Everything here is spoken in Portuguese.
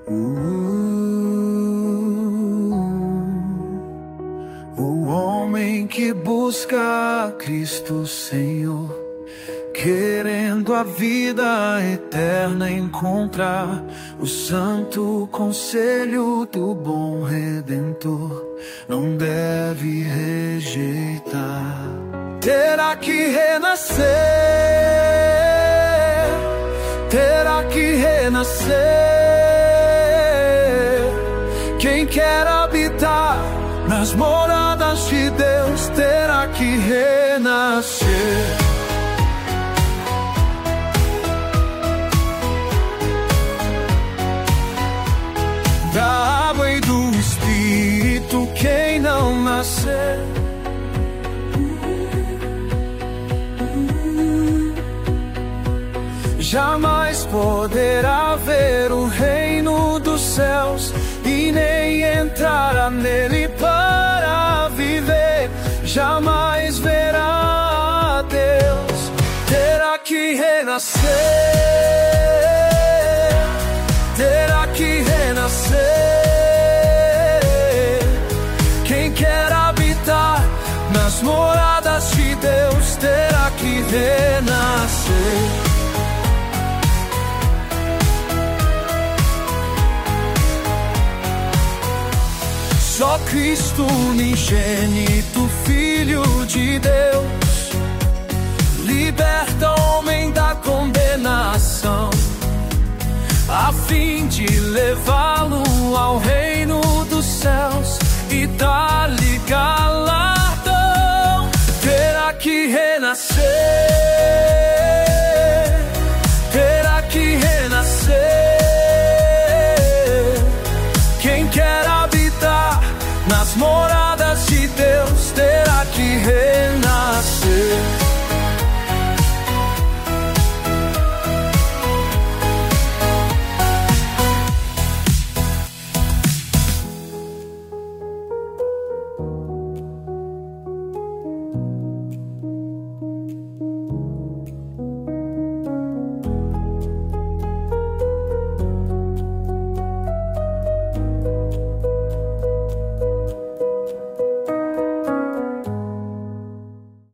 O homem que busca Cristo Senhor, querendo a vida eterna encontrar, o santo conselho do bom Redentor não deve rejeitar. Terá que renascer, terá que renascer. Quem quer habitar nas moradas de Deus terá que renascer. Da água e do Espírito, quem não nascer jamais poderá ver o reino dos céus e nem entrará nele para viver. Jamais verá a Deus, terá que renascer, terá que renascer. Quem quer habitar nas moradas de Deus terá que renascer. Só Cristo unigênito, Filho de Deus, liberta o homem da condenação, a fim de levá-lo ao reino dos céus e dar-lhe galardão. Terá que renascer, terá que renascer. Quem quer habitar nas moradas